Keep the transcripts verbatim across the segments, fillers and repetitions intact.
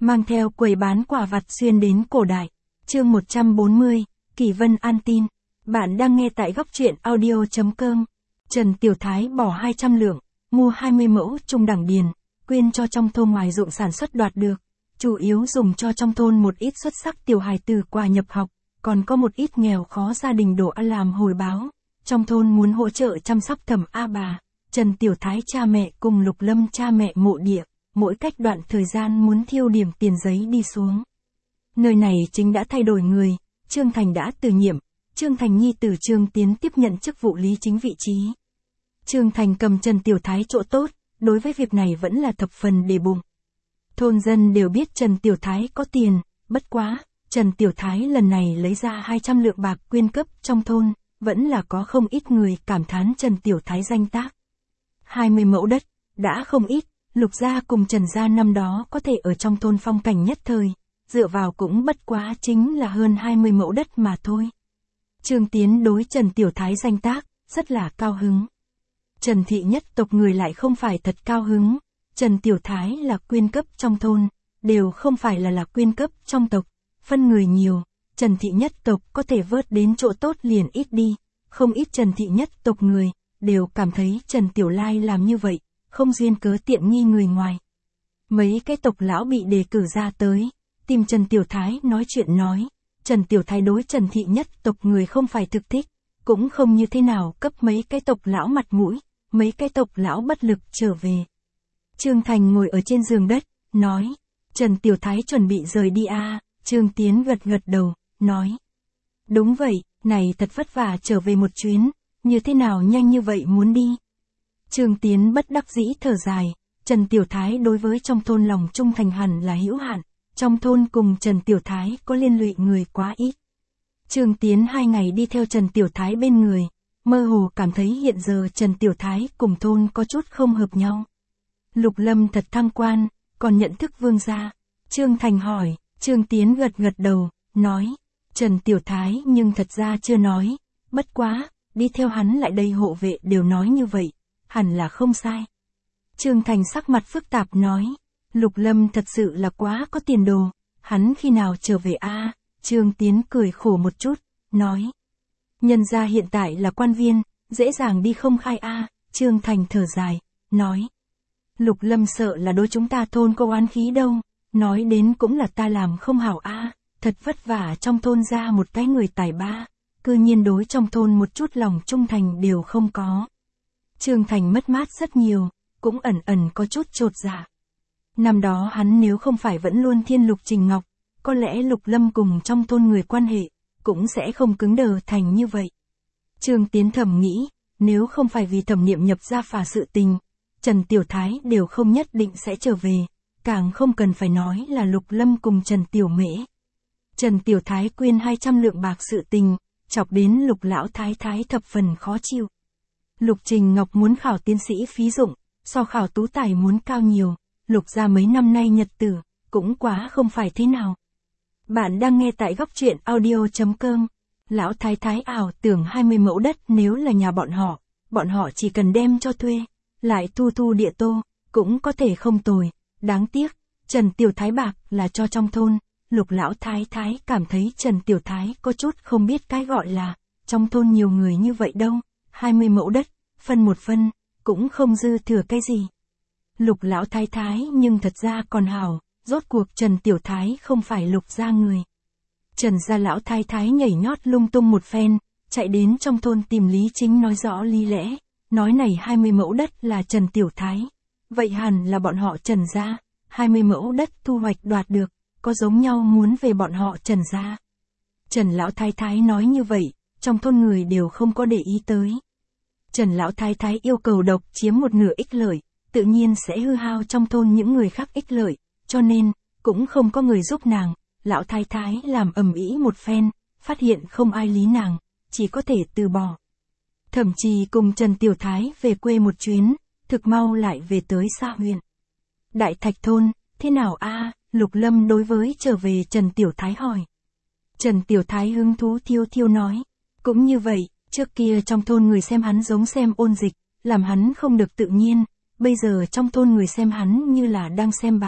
mang theo quầy bán quả vặt xuyên đến cổ đại. Chương một trăm bốn mươi, Kỳ Vân An tin. Bạn đang nghe tại góc truyện audio chấm com. Trần Tiểu Thái bỏ hai trăm lượng, mua hai mươi mẫu trung đẳng điền, quyên cho trong thôn ngoài ruộng sản xuất đoạt được, chủ yếu dùng cho trong thôn một ít xuất sắc tiểu hài tử quà nhập học, còn có một ít nghèo khó gia đình đổ ăn làm hồi báo. Trong thôn muốn hỗ trợ chăm sóc Thẩm A bà, Trần Tiểu Thái cha mẹ cùng Lục Lâm cha mẹ mộ địa, mỗi cách đoạn thời gian muốn thiêu điểm tiền giấy đi xuống. Nơi này chính đã thay đổi người, Trương Thành đã từ nhiệm, Trương Thành nhi tử Trương Tiến tiếp nhận chức vụ lý chính vị trí. Trương Thành cầm Trần Tiểu Thái chỗ tốt, đối với việc này vẫn là thập phần để bụng. Thôn dân đều biết Trần Tiểu Thái có tiền, bất quá, Trần Tiểu Thái lần này lấy ra hai trăm lượng bạc quyên cấp trong thôn, vẫn là có không ít người cảm thán Trần Tiểu Thái danh tác. hai mươi mẫu đất, đã không ít, Lục gia cùng Trần gia năm đó có thể ở trong thôn phong cảnh nhất thời, dựa vào cũng bất quá chính là hơn hai mươi mẫu đất mà thôi. Trương Tiến đối Trần Tiểu Thái danh tác, rất là cao hứng. Trần thị nhất tộc người lại không phải thật cao hứng, Trần Tiểu Thái là quyên cấp trong thôn, đều không phải là là quyên cấp trong tộc, phân người nhiều, Trần thị nhất tộc có thể vớt đến chỗ tốt liền ít đi, không ít Trần thị nhất tộc người, đều cảm thấy Trần Tiểu Lai làm như vậy, không duyên cớ tiện nghi người ngoài. Mấy cái tộc lão bị đề cử ra tới, tìm Trần Tiểu Thái nói chuyện nói, Trần Tiểu Thái đối Trần thị nhất tộc người không phải thực thích, cũng không như thế nào cấp mấy cái tộc lão mặt mũi, mấy cái tộc lão bất lực trở về. Trương Thành ngồi ở trên giường đất, nói, Trần Tiểu Thái chuẩn bị rời đi à, Trương Tiến gật gật đầu, nói, đúng vậy, này thật vất vả trở về một chuyến, như thế nào nhanh như vậy muốn đi. Trương Tiến bất đắc dĩ thở dài, Trần Tiểu Thái đối với trong thôn lòng trung thành hẳn là hữu hạn, trong thôn cùng Trần Tiểu Thái có liên lụy người quá ít. Trương Tiến hai ngày đi theo Trần Tiểu Thái bên người, mơ hồ cảm thấy hiện giờ Trần Tiểu Thái cùng thôn có chút không hợp nhau. Lục Lâm thật thăng quan, còn nhận thức vương gia. Trương Thành hỏi, Trương Tiến gật gật đầu, nói, Trần Tiểu Thái nhưng thật ra chưa nói, bất quá, đi theo hắn lại đây hộ vệ đều nói như vậy, hẳn là không sai. Trương Thành sắc mặt phức tạp nói, Lục Lâm thật sự là quá có tiền đồ, hắn khi nào trở về a? À? Trương Tiến cười khổ một chút, nói, nhân gia hiện tại là quan viên, dễ dàng đi không khai a. À? Trương Thành thở dài, nói, Lục Lâm sợ là đối chúng ta thôn có oán khí đâu, nói đến cũng là ta làm không hảo a, à? Thật vất vả trong thôn ra một cái người tài ba, cư nhiên đối trong thôn một chút lòng trung thành đều không có. Trương Thành mất mát rất nhiều, cũng ẩn ẩn có chút chột dạ. Năm đó hắn nếu không phải vẫn luôn thiên Lục Trình Ngọc, có lẽ Lục Lâm cùng trong thôn người quan hệ, cũng sẽ không cứng đờ thành như vậy. Trương Tiến thầm nghĩ, nếu không phải vì Thẩm Niệm nhập gia phả sự tình, Trần Tiểu Thái đều không nhất định sẽ trở về, càng không cần phải nói là Lục Lâm cùng Trần Tiểu Mễ. Trần Tiểu Thái quyên hai trăm lượng bạc sự tình, chọc đến Lục lão thái thái thập phần khó chịu. Lục Trình Ngọc muốn khảo tiến sĩ phí dụng, so khảo tú tài muốn cao nhiều, Lục gia mấy năm nay nhật tử, cũng quá không phải thế nào. Bạn đang nghe tại góc truyện audio chấm com. Lão thái thái ảo tưởng hai mươi mẫu đất nếu là nhà bọn họ, bọn họ chỉ cần đem cho thuê, lại thu thu địa tô, cũng có thể không tồi. Đáng tiếc, Trần Tiểu Thái bạc là cho trong thôn, Lục lão thái thái cảm thấy Trần Tiểu Thái có chút không biết cái gọi là, trong thôn nhiều người như vậy đâu, hai mươi mẫu đất, phân một phân, cũng không dư thừa cái gì. Lục lão thái thái nhưng thật ra còn hảo, rốt cuộc Trần Tiểu Thái không phải Lục gia người. Trần gia lão thái thái nhảy nhót lung tung một phen, chạy đến trong thôn tìm Lý Chính nói rõ lý lẽ, nói này hai mươi mẫu đất là Trần Tiểu Thái. Vậy hẳn là bọn họ Trần gia, hai mươi mẫu đất thu hoạch đoạt được, có giống nhau muốn về bọn họ Trần gia. Trần lão thái thái nói như vậy, trong thôn người đều không có để ý tới. Trần lão thái thái yêu cầu độc chiếm một nửa ích lợi, tự nhiên sẽ hư hao trong thôn những người khác ích lợi, cho nên, cũng không có người giúp nàng. Lão thái thái làm ầm ĩ một phen, phát hiện không ai lý nàng, chỉ có thể từ bỏ. Thẩm Trì cùng Trần Tiểu Thái về quê một chuyến, thực mau lại về tới xa huyện. Đại Thạch thôn, thế nào a? À? Lục Lâm đối với trở về Trần Tiểu Thái hỏi. Trần Tiểu Thái hứng thú thiêu thiêu nói, cũng như vậy, trước kia trong thôn người xem hắn giống xem ôn dịch, làm hắn không được tự nhiên, bây giờ trong thôn người xem hắn như là đang xem bạc,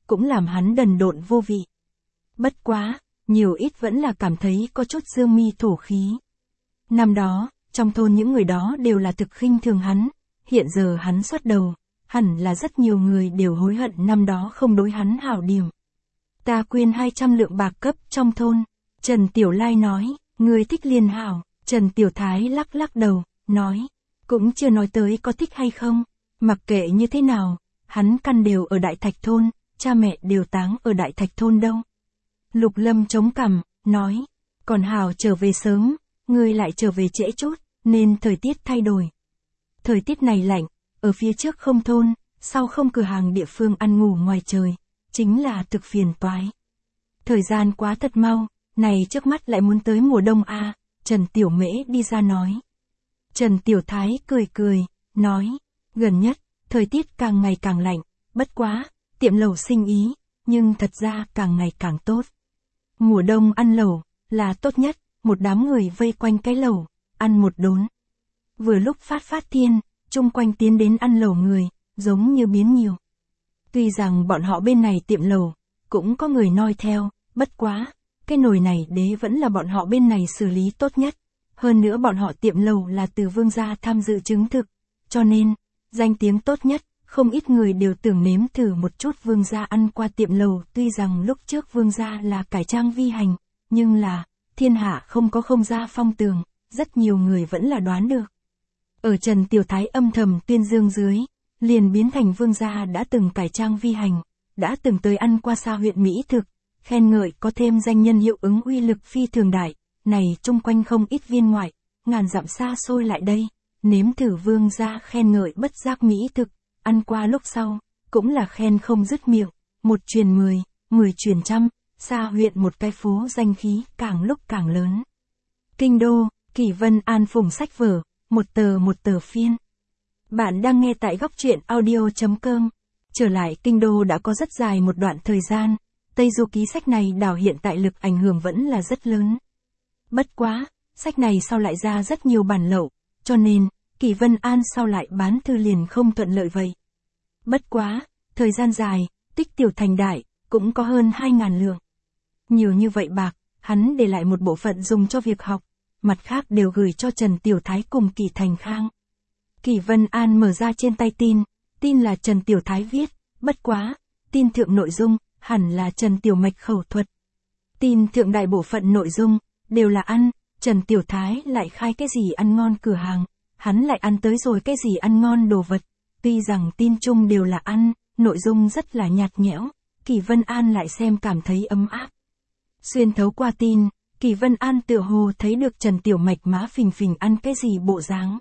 cũng làm hắn đần độn vô vị. Bất quá, nhiều ít vẫn là cảm thấy có chút dương mi thổ khí. Năm đó, trong thôn những người đó đều là thực khinh thường hắn, hiện giờ hắn xuất đầu, hẳn là rất nhiều người đều hối hận năm đó không đối hắn hảo điểm. Ta quyên hai trăm lượng bạc cấp trong thôn, Trần Tiểu Lai nói, người thích liền hảo, Trần Tiểu Thái lắc lắc đầu, nói, cũng chưa nói tới có thích hay không, mặc kệ như thế nào, hắn căn đều ở Đại Thạch thôn, cha mẹ đều táng ở Đại Thạch thôn đâu. Lục Lâm chống cằm, nói, còn hảo trở về sớm, ngươi lại trở về trễ chút, nên thời tiết thay đổi. Thời tiết này lạnh, ở phía trước không thôn, sau không cửa hàng địa phương ăn ngủ ngoài trời, chính là thực phiền toái. Thời gian quá thật mau, này trước mắt lại muốn tới mùa đông a, à, Trần Tiểu Mễ đi ra nói. Trần Tiểu Thái cười cười, nói, gần nhất, thời tiết càng ngày càng lạnh, bất quá, tiệm lẩu sinh ý, nhưng thật ra càng ngày càng tốt. Mùa đông ăn lẩu, là tốt nhất, một đám người vây quanh cái lẩu, ăn một đốn. Vừa lúc phát phát thiên, chung quanh tiến đến ăn lẩu người, giống như biến nhiều. Tuy rằng bọn họ bên này tiệm lẩu, cũng có người noi theo, bất quá, cái nồi này đế vẫn là bọn họ bên này xử lý tốt nhất. Hơn nữa bọn họ tiệm lẩu là từ vương gia tham dự chứng thực, cho nên, danh tiếng tốt nhất, không ít người đều tưởng nếm thử một chút vương gia ăn qua tiệm lẩu. Tuy rằng lúc trước vương gia là cải trang vi hành, nhưng là, thiên hạ không có không gia phong tường, rất nhiều người vẫn là đoán được. Ở Trần Tiểu Thái âm thầm tuyên dương dưới, liền biến thành vương gia đã từng cải trang vi hành, đã từng tới ăn qua Sa huyện mỹ thực, khen ngợi có thêm danh nhân hiệu ứng uy lực phi thường đại, này chung quanh không ít viên ngoại, ngàn dặm xa xôi lại đây, nếm thử vương gia khen ngợi bất giác mỹ thực, ăn qua lúc sau, cũng là khen không dứt miệng, một truyền mười, mười truyền trăm, Sa huyện một cái phố danh khí càng lúc càng lớn. Kinh đô, Kỷ Vân An phủng sách vở, một tờ một tờ phiên. Bạn đang nghe tại góc truyện audio chấm com. Trở lại kinh đô đã có rất dài một đoạn thời gian, Tây Du Ký sách này đảo hiện tại lực ảnh hưởng vẫn là rất lớn. Bất quá, sách này sau lại ra rất nhiều bản lậu, cho nên, Kỷ Vân An sau lại bán thư liền không thuận lợi vậy. Bất quá, thời gian dài, tích tiểu thành đại, cũng có hơn hai ngàn lượng. Nhiều như vậy bạc, hắn để lại một bộ phận dùng cho việc học, mặt khác đều gửi cho Trần Tiểu Thái cùng Kỷ Thành Khang. Kỷ Vân An mở ra trên tay tin, tin là Trần Tiểu Thái viết, bất quá, tin thượng nội dung, hẳn là Trần Tiểu Mạch khẩu thuật. Tin thượng đại bộ phận nội dung, đều là ăn, Trần Tiểu Thái lại khai cái gì ăn ngon cửa hàng, hắn lại ăn tới rồi cái gì ăn ngon đồ vật. Tuy rằng tin chung đều là ăn, nội dung rất là nhạt nhẽo, Kỷ Vân An lại xem cảm thấy ấm áp. Xuyên thấu qua tin, Kỷ Vân An tựa hồ thấy được Trần Tiểu Mạch má phình phình ăn cái gì bộ dáng.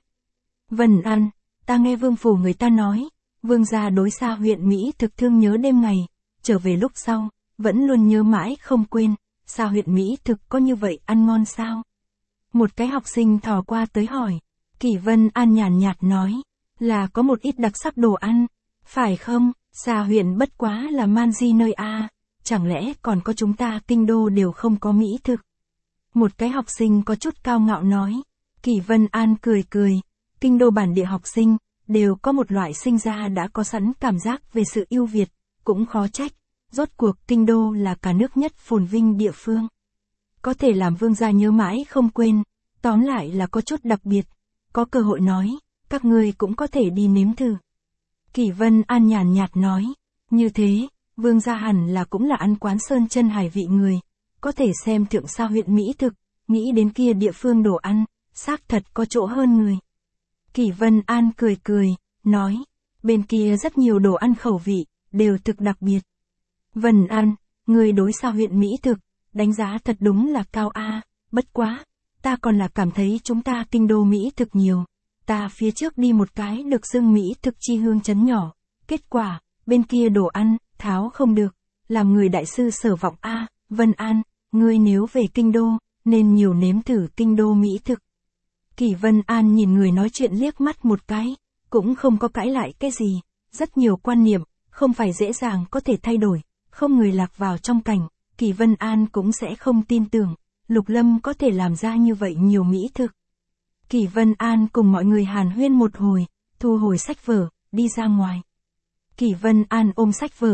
Vân An, ta nghe vương phủ người ta nói, vương gia đối Sa huyện Mỹ thực thương nhớ đêm ngày, trở về lúc sau, vẫn luôn nhớ mãi không quên, Sa huyện Mỹ thực có như vậy ăn ngon sao? Một cái học sinh thò qua tới hỏi, Kỷ Vân An nhàn nhạt nói, là có một ít đặc sắc đồ ăn, phải không? Sa huyện bất quá là man di nơi a, chẳng lẽ còn có chúng ta kinh đô đều không có mỹ thực? Một cái học sinh có chút cao ngạo nói, Kỷ Vân An cười cười, kinh đô bản địa học sinh, đều có một loại sinh ra đã có sẵn cảm giác về sự ưu việt, cũng khó trách, rốt cuộc kinh đô là cả nước nhất phồn vinh địa phương. Có thể làm vương gia nhớ mãi không quên, tóm lại là có chút đặc biệt, có cơ hội nói, các ngươi cũng có thể đi nếm thử. Kỷ Vân An nhàn nhạt nói, như thế, vương gia hẳn là cũng là ăn quán sơn chân hải vị người, có thể xem thượng Sa huyện mỹ thực, nghĩ đến kia địa phương đồ ăn, xác thật có chỗ hơn người. Kỷ Vân An cười cười, nói, bên kia rất nhiều đồ ăn khẩu vị, đều thực đặc biệt. Vân An, người đối Sa huyện mỹ thực, đánh giá thật đúng là cao a, bất quá, ta còn là cảm thấy chúng ta kinh đô mỹ thực nhiều. Ta phía trước đi một cái được xưng mỹ thực chi hương trấn nhỏ, kết quả, bên kia đồ ăn, tháo không được, làm người đại sư sở vọng a, Vân An, ngươi nếu về kinh đô, nên nhiều nếm thử kinh đô mỹ thực. Kỷ Vân An nhìn người nói chuyện liếc mắt một cái, cũng không có cãi lại cái gì, rất nhiều quan niệm, không phải dễ dàng có thể thay đổi, không người lạc vào trong cảnh, Kỷ Vân An cũng sẽ không tin tưởng, Lục Lâm có thể làm ra như vậy nhiều mỹ thực. Kỷ Vân An cùng mọi người hàn huyên một hồi, thu hồi sách vở, đi ra ngoài. Kỷ Vân An ôm sách vở,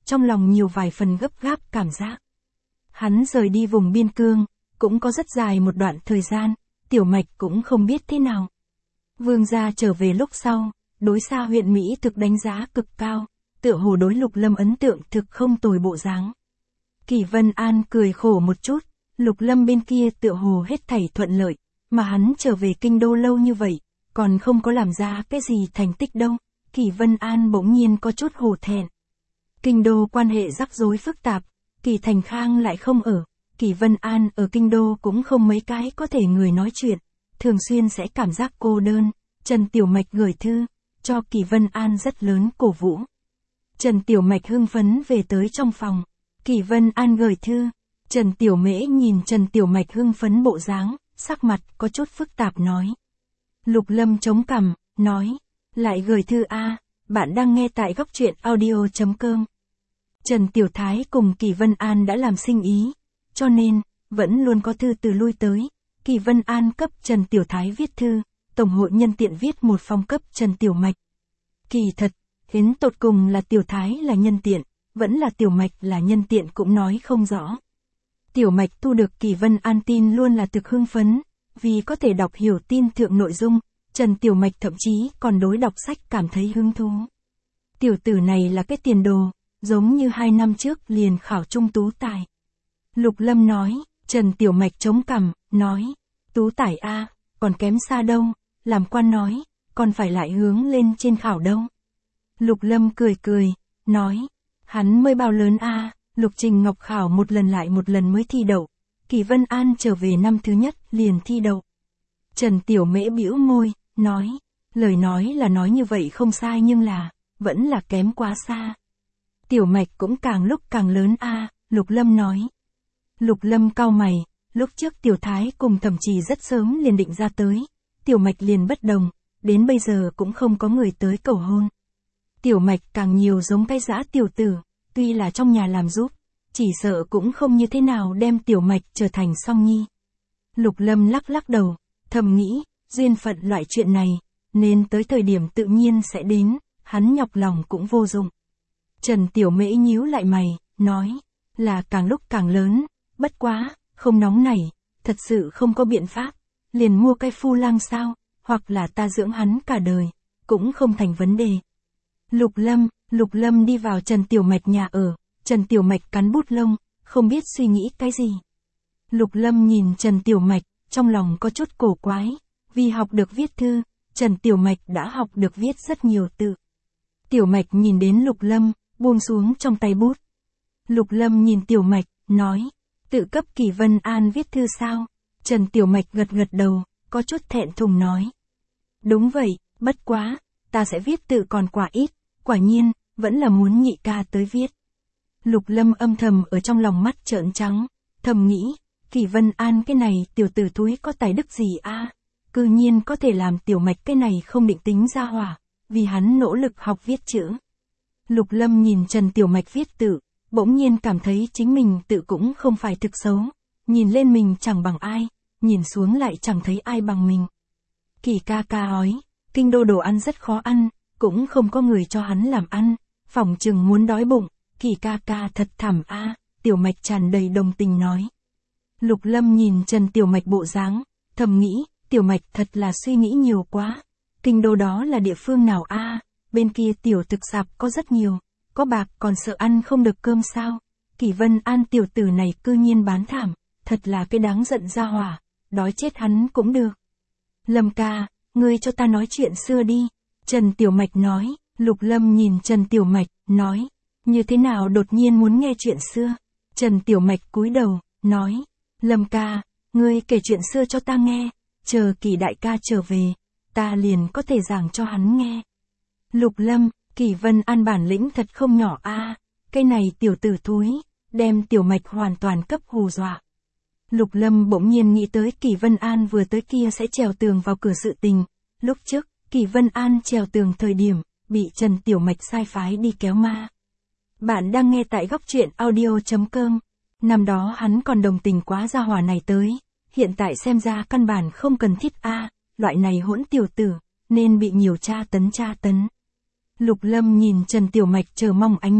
trong lòng nhiều vài phần gấp gáp cảm giác. Hắn rời đi vùng biên cương, cũng có rất dài một đoạn thời gian, Tiểu Mạch cũng không biết thế nào. Vương gia trở về lúc sau, đối xa huyện Mỹ thực đánh giá cực cao, tựa hồ đối Lục Lâm ấn tượng thực không tồi bộ dáng. Kỷ Vân An cười khổ một chút, Lục Lâm bên kia tựa hồ hết thảy thuận lợi, mà hắn trở về kinh đô lâu như vậy, còn không có làm ra cái gì thành tích đâu. Kỷ Vân An bỗng nhiên có chút hổ thẹn. Kinh đô quan hệ rắc rối phức tạp, Kỷ Thành Khang lại không ở, Kỷ Vân An ở kinh đô cũng không mấy cái có thể người nói chuyện, thường xuyên sẽ cảm giác cô đơn. Trần Tiểu Mạch gửi thư, cho Kỷ Vân An rất lớn cổ vũ. Trần Tiểu Mạch hưng phấn về tới trong phòng, Kỷ Vân An gửi thư, Trần Tiểu Mễ nhìn Trần Tiểu Mạch hưng phấn bộ dáng, sắc mặt có chút phức tạp nói. Lục Lâm chống cằm, nói, lại gửi thư a, bạn đang nghe tại góc truyện audio chấm com. Trần Tiểu Thái cùng Kỷ Vân An đã làm sinh ý, cho nên, vẫn luôn có thư từ lui tới. Kỷ Vân An cấp Trần Tiểu Thái viết thư, Tổng hội nhân tiện viết một phong cấp Trần Tiểu Mạch. Kỳ thật, đến tột cùng là Tiểu Thái là nhân tiện, vẫn là Tiểu Mạch là nhân tiện cũng nói không rõ. Tiểu Mạch thu được Kỷ Vân An tin luôn là thực hưng phấn, vì có thể đọc hiểu tin thượng nội dung, Trần Tiểu Mạch thậm chí còn đối đọc sách cảm thấy hứng thú. Tiểu tử này là cái tiền đồ, giống như hai năm trước liền khảo trung tú tài. Lục Lâm nói, Trần Tiểu Mạch chống cằm, nói, tú tài a, còn kém xa đâu, làm quan nói, còn phải lại hướng lên trên khảo đâu. Lục Lâm cười cười, nói, hắn mới bao lớn a, Lục Trình Ngọc khảo một lần lại một lần mới thi đậu, Kỷ Vân An trở về năm thứ nhất liền thi đậu. Trần Tiểu Mễ bĩu môi, nói, lời nói là nói như vậy không sai nhưng là, vẫn là kém quá xa. Tiểu Mạch cũng càng lúc càng lớn a, Lục Lâm nói. Lục Lâm cau mày, lúc trước Tiểu Thái cùng Thẩm Trì rất sớm liền định ra tới, Tiểu Mạch liền bất đồng, đến bây giờ cũng không có người tới cầu hôn. Tiểu Mạch càng nhiều giống cái dã tiểu tử, tuy là trong nhà làm giúp, chỉ sợ cũng không như thế nào đem Tiểu Mạch trở thành song nhi. Lục Lâm lắc lắc đầu, thầm nghĩ, duyên phận loại chuyện này, nên tới thời điểm tự nhiên sẽ đến, hắn nhọc lòng cũng vô dụng. Trần Tiểu Mễ nhíu lại mày, nói, là càng lúc càng lớn, bất quá, không nóng nảy, thật sự không có biện pháp, liền mua cái phu lang sao, hoặc là ta dưỡng hắn cả đời, cũng không thành vấn đề. Lục Lâm, Lục Lâm đi vào Trần Tiểu Mạch nhà ở, Trần Tiểu Mạch cắn bút lông, không biết suy nghĩ cái gì. Lục Lâm nhìn Trần Tiểu Mạch, trong lòng có chút cổ quái, vì học được viết thư, Trần Tiểu Mạch đã học được viết rất nhiều từ. Tiểu Mạch nhìn đến Lục Lâm, buông xuống trong tay bút. Lục Lâm nhìn Tiểu Mạch, nói, tự cấp Kỷ Vân An viết thư sao? Trần Tiểu Mạch gật gật đầu, có chút thẹn thùng nói. Đúng vậy, bất quá, ta sẽ viết tự còn quả ít, quả nhiên, vẫn là muốn nhị ca tới viết. Lục Lâm âm thầm ở trong lòng mắt trợn trắng, thầm nghĩ, Kỷ Vân An cái này tiểu tử thúi có tài đức gì a, cư nhiên có thể làm Tiểu Mạch cái này không định tính ra hỏa, vì hắn nỗ lực học viết chữ. Lục Lâm nhìn Trần Tiểu Mạch viết tự, bỗng nhiên cảm thấy chính mình tự cũng không phải thực xấu, nhìn lên mình chẳng bằng ai, nhìn xuống lại chẳng thấy ai bằng mình. Kỷ ca ca nói, kinh đô đồ ăn rất khó ăn, cũng không có người cho hắn làm ăn, phỏng chừng muốn đói bụng, Kỷ ca ca thật thảm a, Tiểu Mạch tràn đầy đồng tình nói. Lục Lâm nhìn Trần Tiểu Mạch bộ dáng, thầm nghĩ, Tiểu Mạch thật là suy nghĩ nhiều quá. Kinh đô đó là địa phương nào a? Bên kia tiểu thực sạp có rất nhiều, có bạc còn sợ ăn không được cơm sao? Kỷ Vân An tiểu tử này cư nhiên bán thảm, thật là cái đáng giận ra hỏa, đói chết hắn cũng được. Lâm ca, ngươi cho ta nói chuyện xưa đi. Trần Tiểu Mạch nói. Lục Lâm nhìn Trần Tiểu Mạch, nói, như thế nào đột nhiên muốn nghe chuyện xưa? Trần Tiểu Mạch cúi đầu, nói, Lâm ca, ngươi kể chuyện xưa cho ta nghe, chờ Kỷ đại ca trở về, ta liền có thể giảng cho hắn nghe. Lục Lâm, Kỷ Vân An bản lĩnh thật không nhỏ a, cái này tiểu tử thúi, đem Tiểu Mạch hoàn toàn cấp hù dọa. Lục Lâm bỗng nhiên nghĩ tới Kỷ Vân An vừa tới kia sẽ trèo tường vào cửa sự tình, lúc trước, Kỷ Vân An trèo tường thời điểm, bị Trần Tiểu Mạch sai phái đi kéo ma. Bạn đang nghe tại góc truyện audio chấm com. Năm đó hắn còn đồng tình quá gia hỏa này tới, hiện tại xem ra căn bản không cần thiết a, loại này hỗn tiểu tử, nên bị nhiều tra tấn tra tấn. Lục Lâm nhìn Trần Tiểu Mạch chờ mong ánh mắt,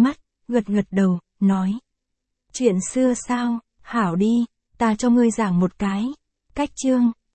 gật gật đầu, nói. Chuyện xưa sao, hảo đi, ta cho ngươi giảng một cái. Cách chương,